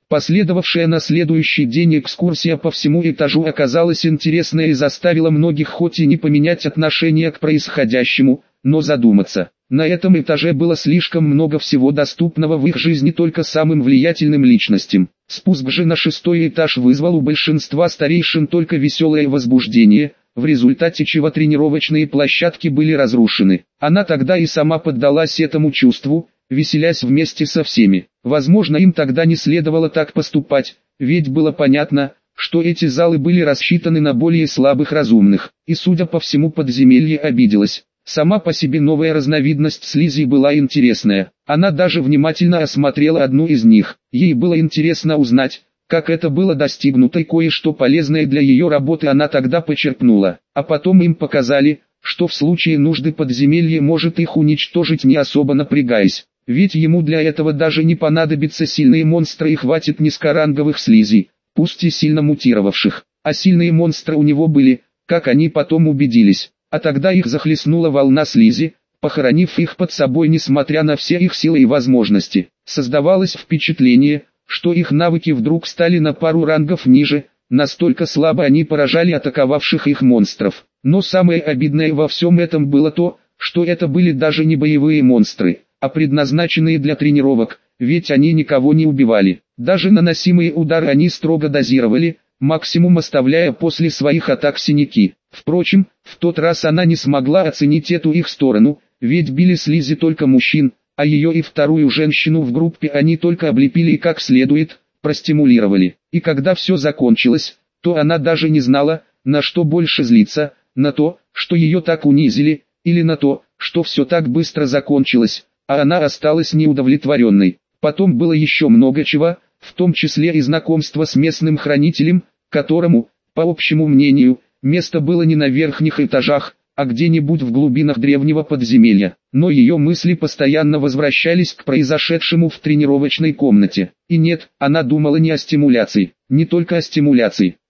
Последовавшая на следующий день экскурсия по всему этажу оказалась интересной и заставила многих хоть и не поменять отношение к происходящему, но задуматься. На этом этаже было слишком много всего доступного в их жизни только самым влиятельным личностям. Спуск же на шестой этаж вызвал у большинства старейшин только веселое возбуждение, в результате чего тренировочные площадки были разрушены. Она тогда и сама поддалась этому чувству, веселясь вместе со всеми. Возможно, им тогда не следовало так поступать, ведь было понятно, что эти залы были рассчитаны на более слабых разумных, и судя по всему подземелье обиделось. Сама по себе новая разновидность слизи была интересная. Она даже внимательно осмотрела одну из них. Ей было интересно узнать, как это было достигнуто, и кое-что полезное для ее работы она тогда почерпнула. А потом им показали, что в случае нужды подземелье может их уничтожить, не особо напрягаясь. Ведь ему для этого даже не понадобятся сильные монстры и хватит низкоранговых слизей, пусть и сильно мутировавших. А сильные монстры у него были, как они потом убедились. А тогда их захлестнула волна слизи, похоронив их под собой несмотря на все их силы и возможности. Создавалось впечатление, что их навыки вдруг стали на пару рангов ниже, настолько слабо они поражали атаковавших их монстров. Но самое обидное во всем этом было то, что это были даже не боевые монстры, а предназначенные для тренировок, ведь они никого не убивали. Даже наносимые удары они строго дозировали, максимум оставляя после своих атак синяки. Впрочем, в тот раз она не смогла оценить эту их сторону, ведь били слизи только мужчин, а ее и вторую женщину в группе они только облепили и как следует, простимулировали. И когда все закончилось, то она даже не знала, на что больше злиться, на то, что ее так унизили, или на то, что все так быстро закончилось, а она осталась неудовлетворенной. Потом было еще много чего, в том числе и знакомство с местным хранителем, которому, по общему мнению, место было не на верхних этажах, а где-нибудь в глубинах древнего подземелья. Но ее мысли постоянно возвращались к произошедшему в тренировочной комнате. И нет, она думала не о стимуляции, не только о стимуляции.